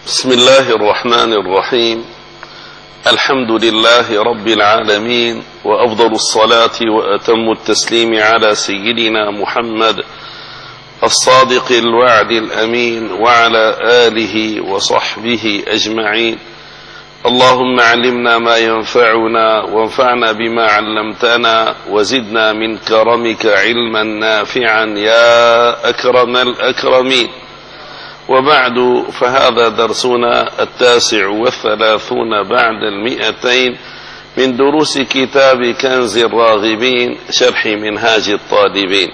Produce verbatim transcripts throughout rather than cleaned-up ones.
بسم الله الرحمن الرحيم. الحمد لله رب العالمين، وأفضل الصلاة وأتم التسليم على سيدنا محمد الصادق الوعد الأمين وعلى آله وصحبه أجمعين. اللهم علمنا ما ينفعنا وانفعنا بما علمتنا وزدنا من كرمك علما نافعا يا أكرم الأكرمين. وبعد، فهذا درسنا التاسع والثلاثون بعد المئتين من دروس كتاب كنز الراغبين شرح منهاج الطالبين.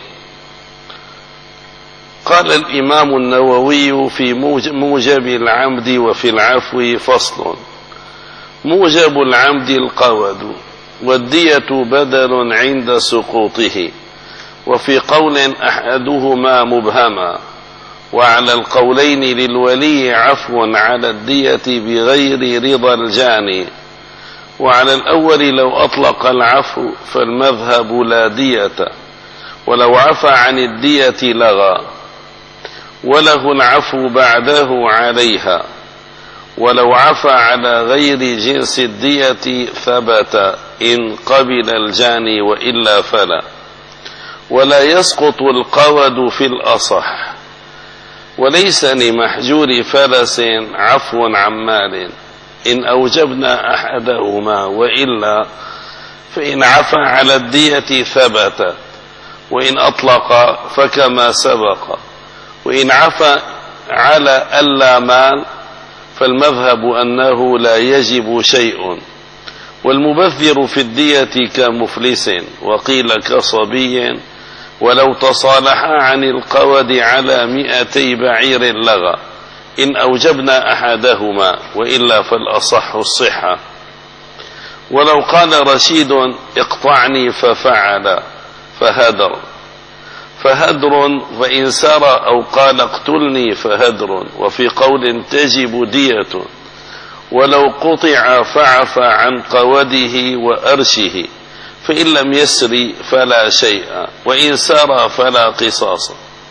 قال الإمام النووي في موجب العمد وفي العفو فصل: موجب العمد القود، والدية بدل عند سقوطه، وفي قول أحدهما مبهما، وعلى القولين للولي عفو على الدية بغير رضا الجاني. وعلى الأول لو أطلق العفو فالمذهب لا دية، ولو عفى عن الدية لغى، وله العفو بعده عليها، ولو عفى على غير جنس الدية ثبت إن قبل الجاني وإلا فلا. ولا يسقط القود في الأصح، وليس لمحجور فلس عفو عن مال إن أوجبنا أحدهما، وإلا فإن عفى على الدية ثبت، وإن أطلق فكما سبق. وإن عفى على ألا مال فالمذهب أنه لا يجب شيء، والمبذر في الدية كمفلس، وقيل كصبي، ولو تصالحا عن القود على مئتي بعير لغى إن أوجبنا أحدهما، وإلا فالأصح الصحة. ولو قال رشيد اقطعني ففعل فهدر فهدر وإن سرى، أو قال اقتلني فهدر. وفي قول تجب دية، ولو قطع فعفى عن قوده وأرشه، فإن لم يسري فلا شيء، وإن سرى فلا قصاص.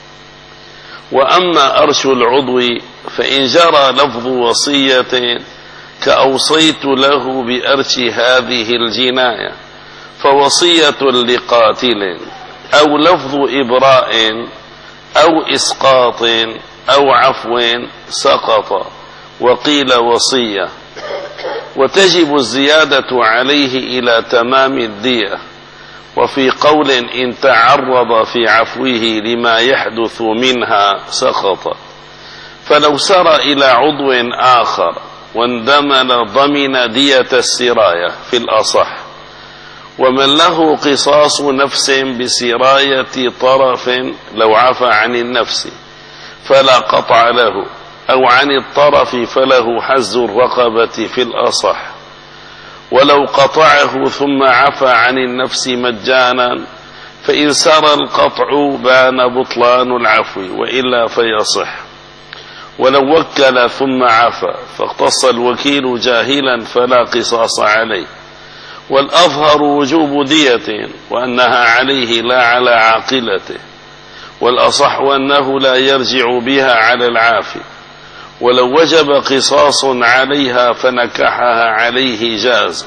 وأما أرش العضو فإن جرى لفظ وصية كأوصيت له بأرش هذه الجناية فوصية لقاتل، أو لفظ إبراء أو إسقاط أو عفو سقط، وقيل وصية. وتجب الزيادة عليه إلى تمام الدية. وفي قول إن تعرض في عفوه لما يحدث منها سقط. فلو سرى إلى عضو آخر واندمن ضمن دية السراية في الأصح. ومن له قصاص نفس بسراية طرف لو عفى عن النفس فلا قطع له، أو عن الطرف فله حز الرقبة في الأصح. ولو قطعه ثم عفى عن النفس مجانا فإن سرى القطع بان بطلان العفو، وإلا فيصح. ولو وكل ثم عفى فاقتص الوكيل جاهلا فلا قصاص عليه. والأظهر وجوب دية، وأنها عليه لا على عاقلته. والأصح أنه لا يرجع بها على العافي. ولو وجب قصاص عليها فنكحها عليه جاز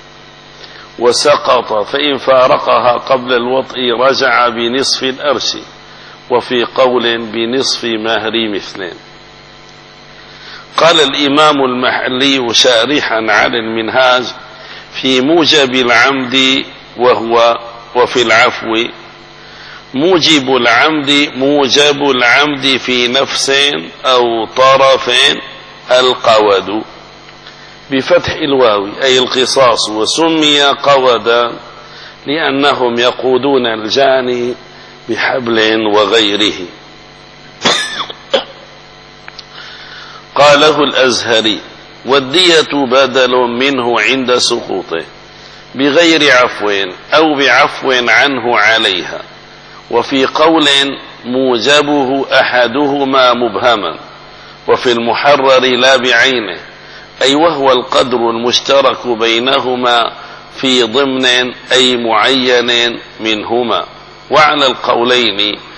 وسقط، فإن فارقها قبل الوطء رجع بنصف الأرش، وفي قول بنصف مهر مثلين. قال الإمام المحلي شارحا على المنهاج في موجب العمد وهو وفي العفو: موجب العمد موجب العمد في نفس أو طرف القود بفتح الواو أي القصاص، وسمي قودا لأنهم يقودون الجاني بحبل وغيره. قاله الأزهري: والدية بدل منه عند سقوطه بغير عفو أو بعفو عنه عليها. وفي قول موجبه أحدهما مبهما، وفي المحرر لا بعينه، أي وهو القدر المشترك بينهما في ضمن أي معين منهما. وعلى القولين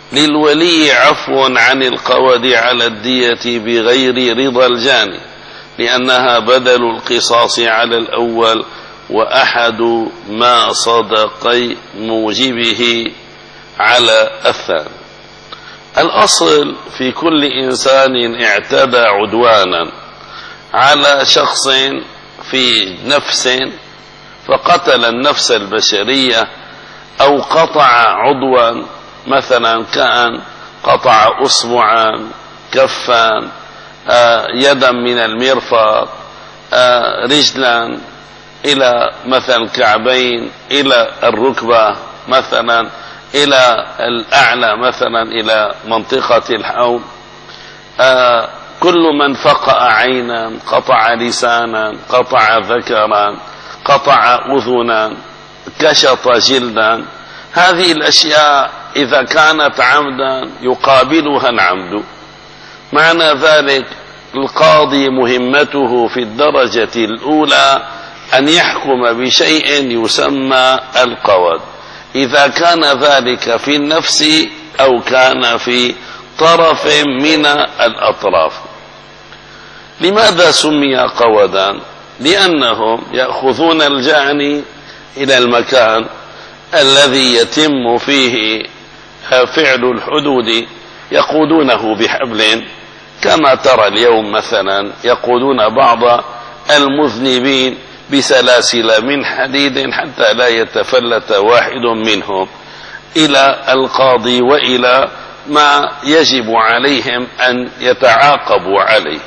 للولي عفو عن القود على الدية بغير رضا الجاني، لأنها بدل القصاص على الأول وأحد ما صدقي موجبه على الثاني. الأصل في كل إنسان اعتدى عدوانا على شخص في نفس فقتل النفس البشرية أو قطع عضوا، مثلا كان قطع أصبعا، كفا، آه يدا من المرفق، آه رجلا إلى مثلا الكعبين، إلى الركبة مثلا، إلى الأعلى مثلا إلى منطقة الحوض، آه كل من فقأ عينا، قطع لسانا، قطع ذكرا، قطع أذنا، كشط جلدا، هذه الأشياء إذا كانت عمدا يقابلها العمد. معنى ذلك القاضي مهمته في الدرجة الأولى أن يحكم بشيء يسمى القود، إذا كان ذلك في النفس أو كان في طرف من الأطراف. لماذا سمي قودا؟ لأنهم يأخذون الجاني إلى المكان الذي يتم فيه فعل الحدود، يقودونه بحبل كما ترى اليوم مثلا يقودون بعض المذنبين بسلاسل من حديد حتى لا يتفلت واحد منهم إلى القاضي وإلى ما يجب عليهم أن يتعاقبوا عليه.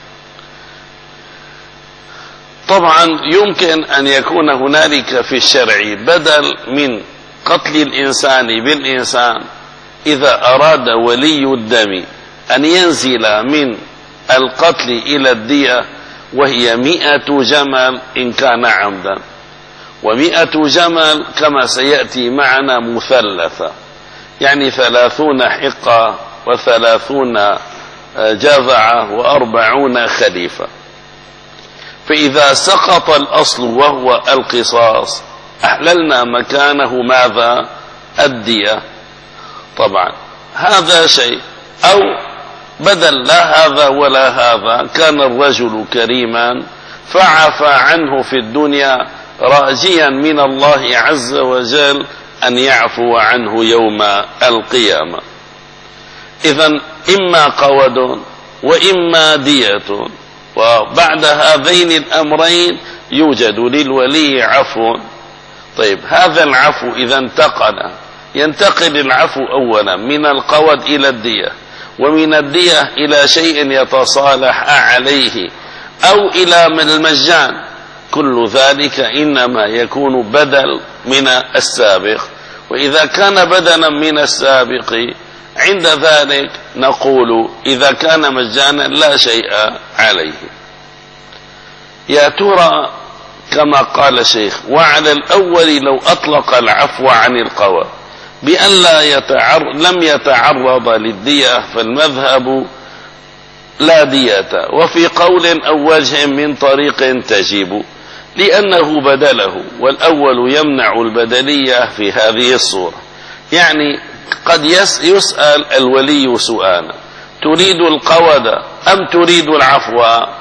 طبعا يمكن أن يكون هنالك في الشرع بدل من قتل الإنسان بالإنسان إذا أراد ولي الدم أن ينزل من القتل إلى الدية، وهي مئة جمل إن كان عمدا، ومئة جمل كما سيأتي معنا مثلثة، يعني ثلاثون حقة وثلاثون جذعة وأربعون خليفة. فإذا سقط الأصل وهو القصاص أحللنا مكانه ماذا؟ الدية. طبعا هذا شيء، أو بدل لا هذا ولا هذا، كان الرجل كريما فعفى عنه في الدنيا راجيا من الله عز وجل أن يعفو عنه يوم القيامة. إذن إما قود وإما دية، وبعد هذين الأمرين يوجد للولي عفو. طيب هذا العفو إذا انتقل ينتقل العفو أولا من القود إلى الدية، ومن الدية إلى شيء يتصالح عليه، أو إلى من المجان. كل ذلك إنما يكون بدل من السابق، وإذا كان بدلا من السابق عند ذلك نقول إذا كان مجانا لا شيء عليه. يا ترى كما قال الشيخ وعلى الأول لو أطلق العفو عن القود بأن لا يتعر... لم يتعرض للدية فالمذهب لا دية، وفي قول أو وجه من طريق تجب، لأنه بدله، والأول يمنع البدلية في هذه الصورة. يعني قد يسأل الولي سؤالا: تريد القود أم تريد العفو؟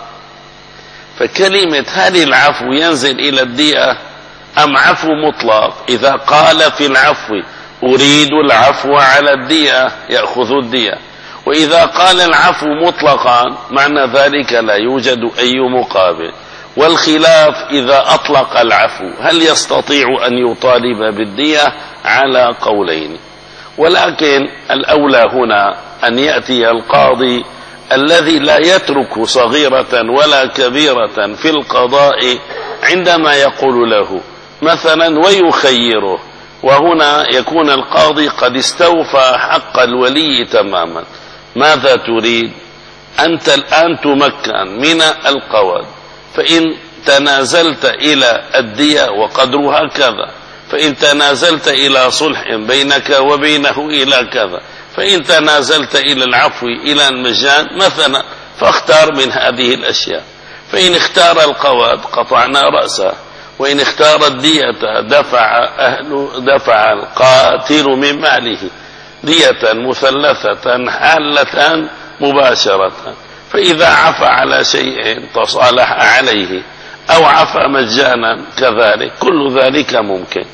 فكلمة هل العفو ينزل إلى الدية أم عفو مطلق؟ إذا قال في العفو أريد العفو على الدية يأخذ الدية، وإذا قال العفو مطلقا معنى ذلك لا يوجد أي مقابل. والخلاف إذا أطلق العفو هل يستطيع أن يطالب بالدية؟ على قولين، ولكن الأولى هنا أن يأتي القاضي الذي لا يترك صغيرة ولا كبيرة في القضاء عندما يقول له مثلا ويخيره، وهنا يكون القاضي قد استوفى حق الولي تماما. ماذا تريد؟ أنت الآن تمكن من القود، فإن تنازلت إلى الدية وقدرها كذا، فإن تنازلت إلى صلح بينك وبينه إلى كذا، فإن تنازلت إلى العفو إلى المجان مثلا، فاختار من هذه الأشياء. فإن اختار القود قطعنا رأسه، وإن اختار الدية دفع أهل دفع القاتل من ماله. دية مثلثة حالة مباشرة. فإذا عفى على شيء تصالح عليه أو عفى مجانا كذلك، كل ذلك ممكن.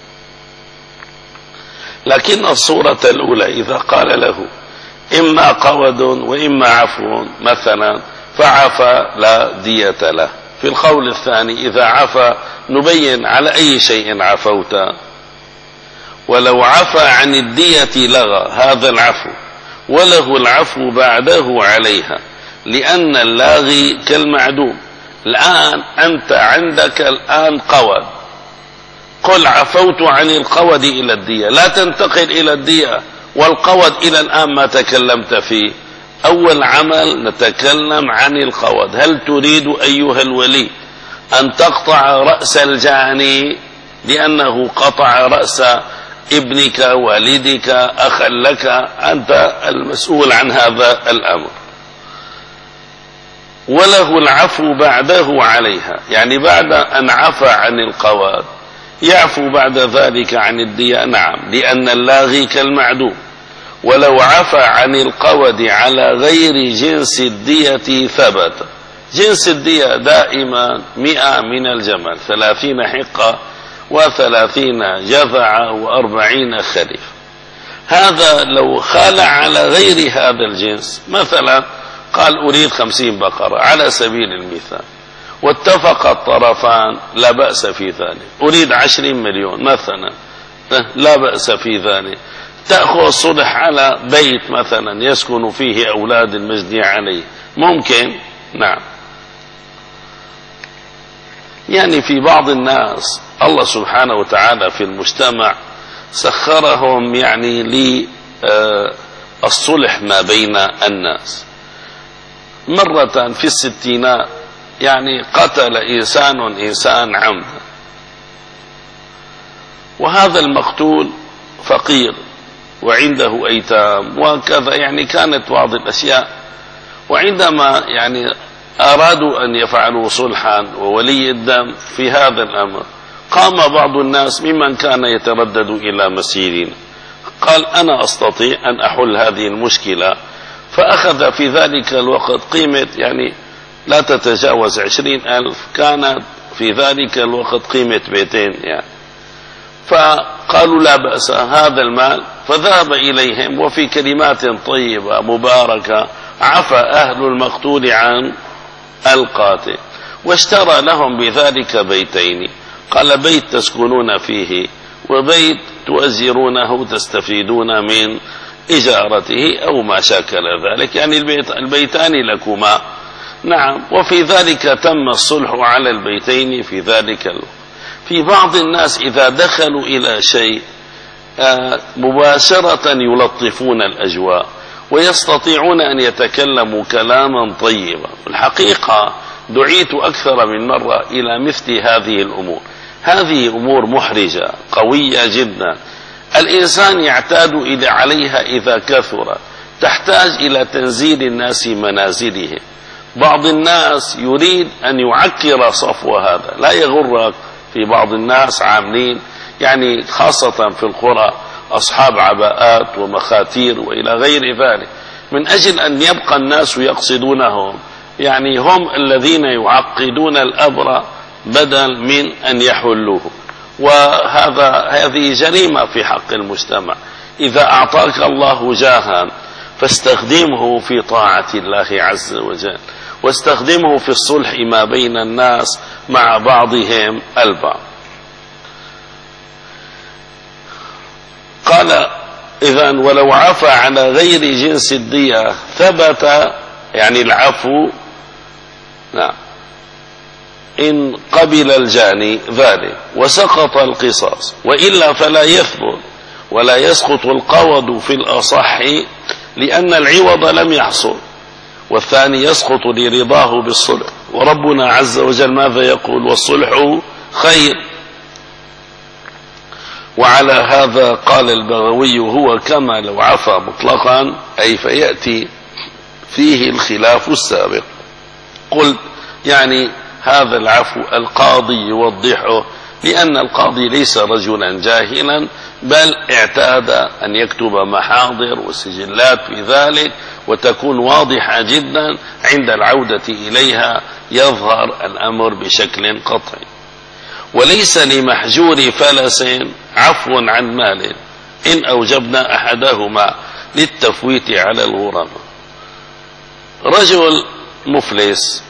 لكن الصورة الأولى إذا قال له إما قود وإما عفو مثلا فعفى لا دية له. في القول الثاني إذا عفى نبين على أي شيء عفوت، ولو عفى عن الدية لغى هذا العفو، وله العفو بعده عليها، لأن اللاغي كالمعدوم. الآن أنت عندك الآن قود، قل عفوت عن القود إلى الدية، لا تنتقل إلى الدية والقود إلى الآن ما تكلمت فيه. أول عمل نتكلم عن القود. هل تريد أيها الولي أن تقطع رأس الجاني لأنه قطع رأس ابنك والدك أخا لك؟ أنت المسؤول عن هذا الأمر. وله العفو بعده عليها، يعني بعد أن عفى عن القود يعفو بعد ذلك عن الدية. نعم، لأن اللاغي كالمعدوم. ولو عفى عن القود على غير جنس الدية ثبت. جنس الدية دائما مئة من الجمل، ثلاثين حقة وثلاثين جذعة وأربعين خريف. هذا لو خالع على غير هذا الجنس، مثلا قال أريد خمسين بقرة على سبيل المثال، واتفق الطرفان لا بأس في ذلك. أريد عشرين مليون مثلا، لا بأس في ذلك. تأخذ صلح على بيت مثلا يسكن فيه أولاد المجني عليه، ممكن. نعم، يعني في بعض الناس الله سبحانه وتعالى في المجتمع سخرهم يعني للصلح ما بين الناس. مرة في الستينات يعني قتل إنسان إنسان عمدا، وهذا المقتول فقير وعنده أيتام وكذا، يعني كانت بعض الأشياء. وعندما يعني أرادوا أن يفعلوا صلحا وولي الدم في هذا الأمر، قام بعض الناس ممن كان يتردد إلى مسجدنا قال أنا أستطيع أن أحل هذه المشكلة. فأخذ في ذلك الوقت قيمة يعني لا تتجاوز عشرين ألف، كانت في ذلك الوقت قيمة بيتين يعني. فقالوا لا بأس هذا المال، فذهب إليهم وفي كلمات طيبة مباركة عفى أهل المقتول عن القاتل، واشترى لهم بذلك بيتين. قال بيت تسكنون فيه وبيت تؤجرونه تستفيدون من إجارته أو ما شاكل ذلك، يعني البيت البيتان لكما. نعم، وفي ذلك تم الصلح على البيتين في ذلك الوقت. في بعض الناس إذا دخلوا إلى شيء مباشرة يلطفون الأجواء ويستطيعون أن يتكلموا كلاما طيبا. الحقيقة دعيت أكثر من مرة إلى مثل هذه الأمور. هذه أمور محرجة قوية جدا، الإنسان يعتاد إلى عليها إذا كثر، تحتاج إلى تنزيل الناس منازلهم. بعض الناس يريد أن يعكر صفو هذا، لا يغرك في بعض الناس عاملين يعني خاصة في القرى أصحاب عباءات ومخاتير وإلى غير ذلك، من أجل أن يبقى الناس يقصدونهم، يعني هم الذين يعقدون الأمر بدل من أن يحلوه. وهذا هذه جريمة في حق المجتمع. إذا أعطاك الله جاها فاستخدمه في طاعة الله عز وجل، واستخدمه في الصلح ما بين الناس مع بعضهم البعض. قال إذن ولو عفى على غير جنس الدية ثبت، يعني العفو. نعم، إن قبل الجاني ذلك وسقط القصاص، وإلا فلا يثبت ولا يسقط القود في الأصح، لأن العوض لم يحصل، والثاني يسقط لرضاه بالصلح. وربنا عز وجل ماذا يقول؟ والصلح خير. وعلى هذا قال البغوي هو كما لو عفى مطلقا، أي فيأتي فيه الخلاف السابق. قلت يعني هذا العفو القاضي يوضحه، لأن القاضي ليس رجلا جاهلا، بل اعتاد أن يكتب محاضر وسجلات في ذلك، وتكون واضحة جدا عند العودة إليها يظهر الأمر بشكل قطعي. وليس لمحجور فلس عفو عن مال إن أوجبنا أحدهما للتفويت على الغرماء. رجل مفلس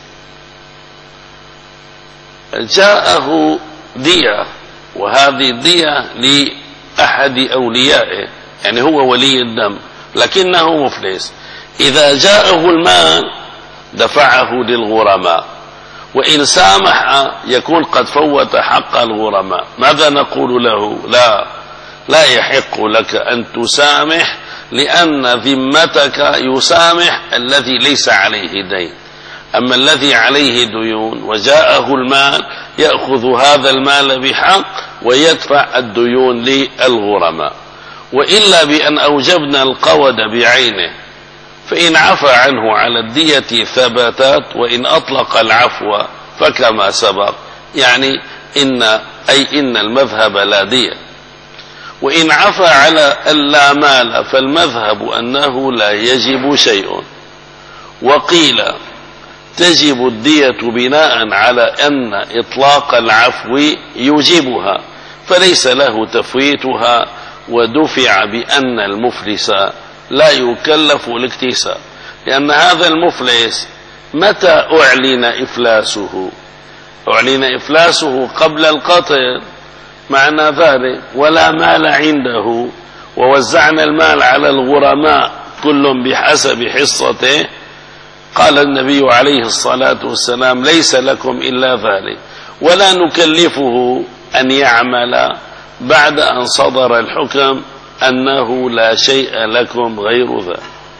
جاءه دية، وهذه الدية لأحد أوليائه، يعني هو ولي الدم لكنه مفلس. إذا جاءه المال دفعه للغرماء، وإن سامح يكون قد فوت حق الغرماء. ماذا نقول له؟ لا لا يحق لك أن تسامح، لأن ذمتك يسامح الذي ليس عليه دين، أما الذي عليه ديون وجاءه المال يأخذ هذا المال بحق ويدفع الديون للغرماء. وإلا بأن أوجبنا القود بعينه، فإن عفى عنه على الدية ثبتت، وإن أطلق العفو فكما سبق، يعني إن أي إن المذهب لا دية. وإن عفى على اللا مال فالمذهب أنه لا يجب شيء. وقيل تجب الدية بناء على أن إطلاق العفو يوجبها، فليس له تفويتها، ودفع بأن المفلس لا يكلف الاكتساب، لأن هذا المفلس متى أعلن إفلاسه؟ أعلن إفلاسه قبل القتل، معنى ذلك ولا مال عنده، ووزعنا المال على الغرماء كل بحسب حصته. قال النبي عليه الصلاة والسلام ليس لكم إلا ذلك، ولا نكلفه أن يعمل بعد أن صدر الحكم أنه لا شيء لكم غير ذلك.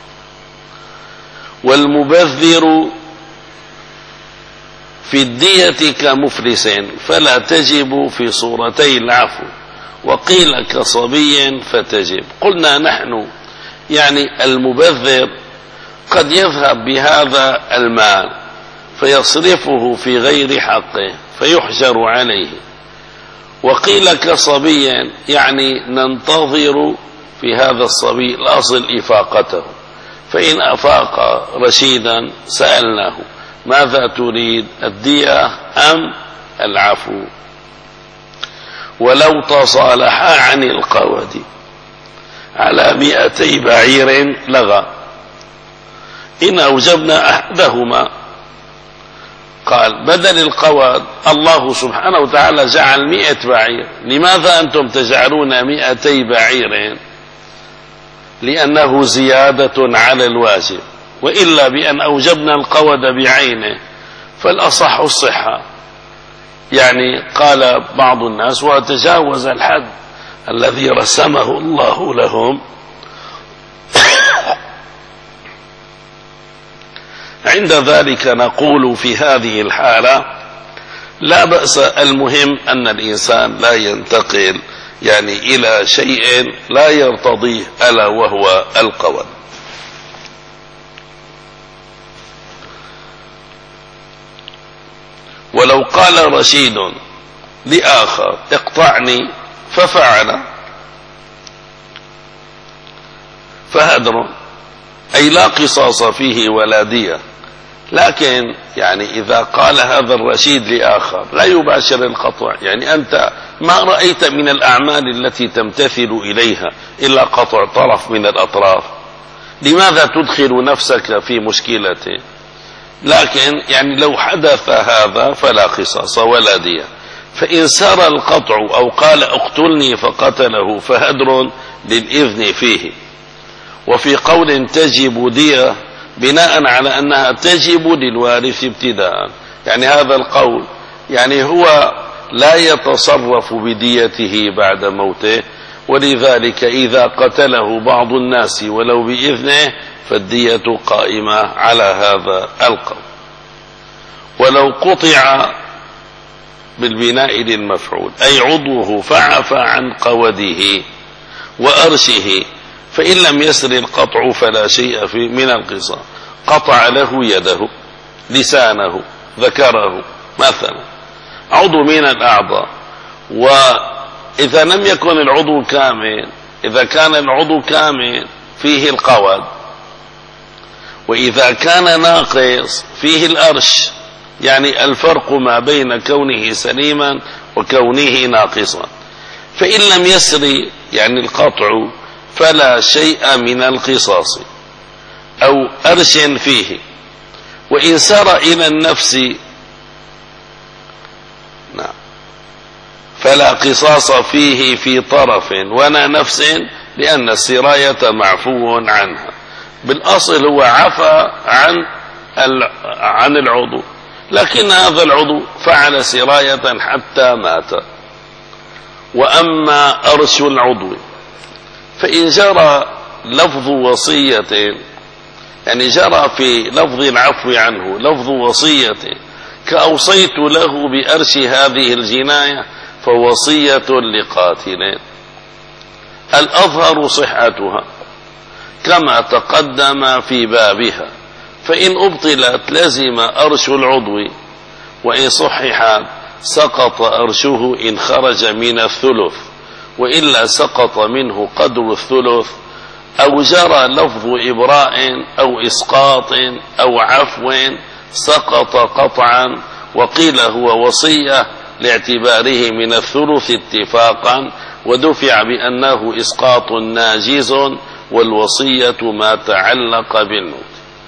والمبذر في الدية كمفلس فلا تجب في صورتي العفو، وقيل كصبي فتجب. قلنا نحن يعني المبذر قد يذهب بهذا المال فيصرفه في غير حقه فيحجر عليه. وقيل كصبي يعني ننتظر في هذا الصبي الأصل إفاقته، فإن أفاق رشيدا سألناه ماذا تريد، الدية أم العفو؟ ولو تصالحا عن القود على مئتي بعير لغى إن أوجبنا أحدهما. قال بدل القود الله سبحانه وتعالى جعل مئة بعير، لماذا أنتم تجعلون مئتي بعير؟ لأنه زيادة على الواجب، وإلا بأن أوجبنا القود بعينه فالأصح الصحة. يعني قال بعض الناس وتجاوز الحد الذي رسمه الله لهم. عند ذلك نقول في هذه الحالة لا بأس، المهم أن الإنسان لا ينتقل يعني إلى شيء لا يرتضيه ألا وهو القود. ولو قال رشيد لآخر اقطعني ففعل فهدر، أي لا قصاص فيه ولا دية. لكن يعني إذا قال هذا الرشيد لآخر لا يباشر القطع، يعني أنت ما رأيت من الأعمال التي تمتثل إليها إلا قطع طرف من الأطراف، لماذا تدخل نفسك في مشكلته؟ لكن يعني لو حدث هذا فلا قصاص ولا دية. فإن سار القطع أو قال اقتلني فقتله فهدر للإذن فيه. وفي قول تجب دية بناء على أنها تجب للوارث ابتداء، يعني هذا القول يعني هو لا يتصرف بديته بعد موته، ولذلك إذا قتله بعض الناس ولو بإذنه فالدية قائمة على هذا القول. ولو قطع بالبناء للمفعول أي عضوه فعفى عن قوده وأرشه، فإن لم يسر القطع فلا شيء في من القصاص. قطع له يده، لسانه، ذكره مثلا، عضو من الأعضاء، إذا لم يكن العضو كامل، إذا كان العضو كامل فيه القود، وإذا كان ناقص فيه الأرش، يعني الفرق ما بين كونه سليما وكونه ناقصا. فإن لم يسري يعني القطع فلا شيء من القصاص أو أرش فيه. وإن سار إلى النفس نعم فلا قصاص فيه في طرف ولا نفس، لأن السراية معفو عنها. بالأصل هو عفى عن عن العضو، لكن هذا العضو فعل سراية حتى مات. وأما أرش العضو فإن جرى لفظ وصية، يعني جرى في لفظ العفو عنه لفظ وصية كأوصيت له بأرش هذه الجناية، فوصية لقاتل الأظهر صحتها كما تقدم في بابها. فإن أبطلت لزم أرش العضو، وإن صححت سقط أرشه إن خرج من الثلث، وإلا سقط منه قدر الثلث، أو جرى لفظ إبراء أو إسقاط أو عفو سقط قطعا. وقيل هو وصية لاعتباره من الثلث اتفاقا، ودفع بأنه إسقاط ناجز، والوصية ما تعلق بالموت.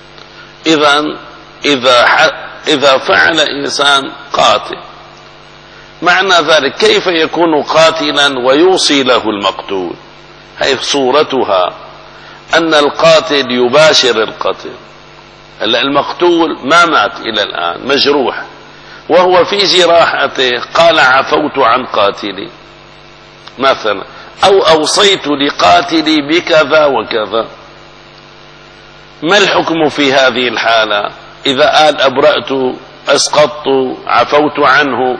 إذن إذا, إذا فعل إنسان قاتل، معنى ذلك كيف يكون قاتلا ويوصي له المقتول؟ هي صورتها أن القاتل يباشر القتل، المقتول ما مات إلى الآن مجروح، وهو في جراحته قال عفوت عن قاتلي مثلا، أو أوصيت لقاتلي بكذا وكذا. ما الحكم في هذه الحالة؟ إذا قال أبرأت، أسقطت، عفوت عنه،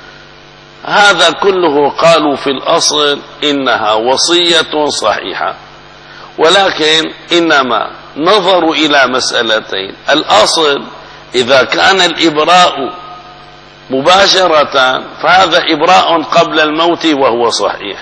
هذا كله قالوا في الأصل إنها وصية صحيحة، ولكن إنما نظروا إلى مسألتين. الأصل إذا كان الإبراء مباشرة فهذا إبراء قبل الموت وهو صحيح،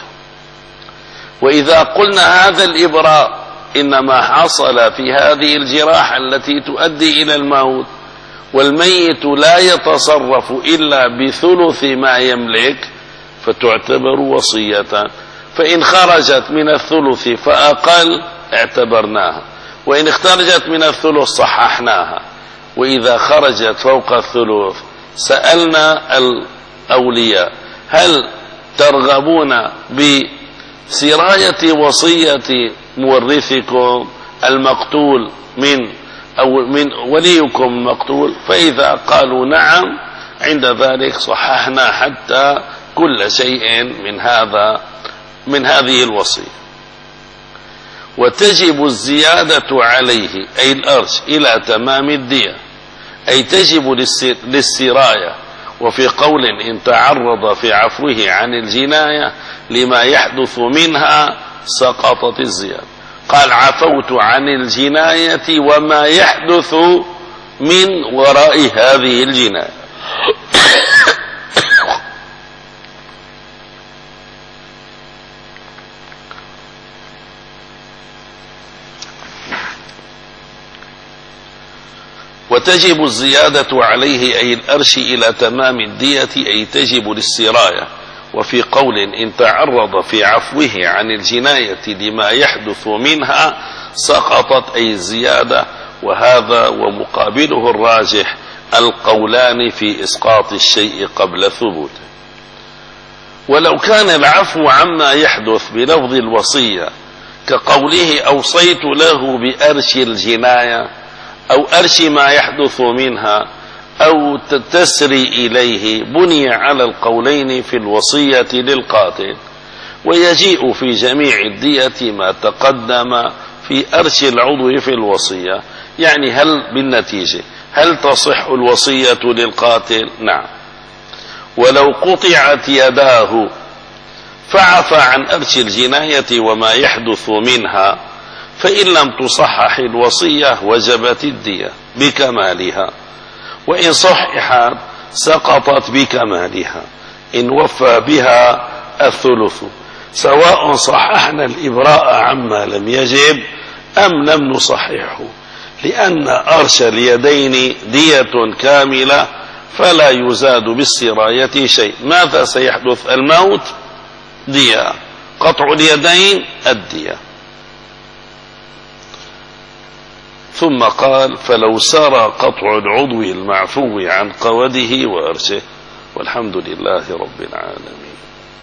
وإذا قلنا هذا الإبراء إنما حصل في هذه الجراحة التي تؤدي إلى الموت، والميت لا يتصرف إلا بثلث ما يملك، فتعتبر وصية. فإن خرجت من الثلث فأقل اعتبرناها، وإن خرجت من الثلث صححناها، وإذا خرجت فوق الثلث سألنا الأولياء هل ترغبون بسراية وصية مورثكم المقتول من أو من وليكم المقتول؟ فإذا قالوا نعم عند ذلك صححنا حتى كل شيء من هذا من هذه الوصية. وتجب الزيادة عليه أي الأرش إلى تمام الدية، أي تجب للسراية. وفي قول إن تعرض في عفوه عن الجناية لما يحدث منها سقطت الزيادة. قال عفوت عن الجناية وما يحدث من وراء هذه الجناية. وتجب الزيادة عليه أي الأرش إلى تمام الدية، أي تجب للسراية. وفي قول إن تعرض في عفوه عن الجناية لما يحدث منها سقطت أي الزيادة. وهذا ومقابله الراجح القولان في إسقاط الشيء قبل ثبوته. ولو كان العفو عما يحدث بلفظ الوصية كقوله أوصيت له بأرش الجناية أو أرش ما يحدث منها أو تسري إليه، بني على القولين في الوصية للقاتل. ويجيء في جميع الدية ما تقدم في أرش العضو في الوصية. يعني هل بالنتيجة هل تصح الوصية للقاتل؟ نعم. ولو قطعت يداه فعفى عن أرش الجناية وما يحدث منها، فإن لم تصحح الوصية وجبت الدية بكمالها، وإن صححت سقطت بكمالها إن وفى بها الثلث، سواء صححنا الإبراء عما لم يجب أم لم نصححه، لأن أرش اليدين دية كاملة فلا يزاد بالسراية شيء. ماذا سيحدث؟ الموت دية، قطع اليدين الدية. ثم قال فلو سرى قطع العضو المعفو عن قوده وأرشه. والحمد لله رب العالمين.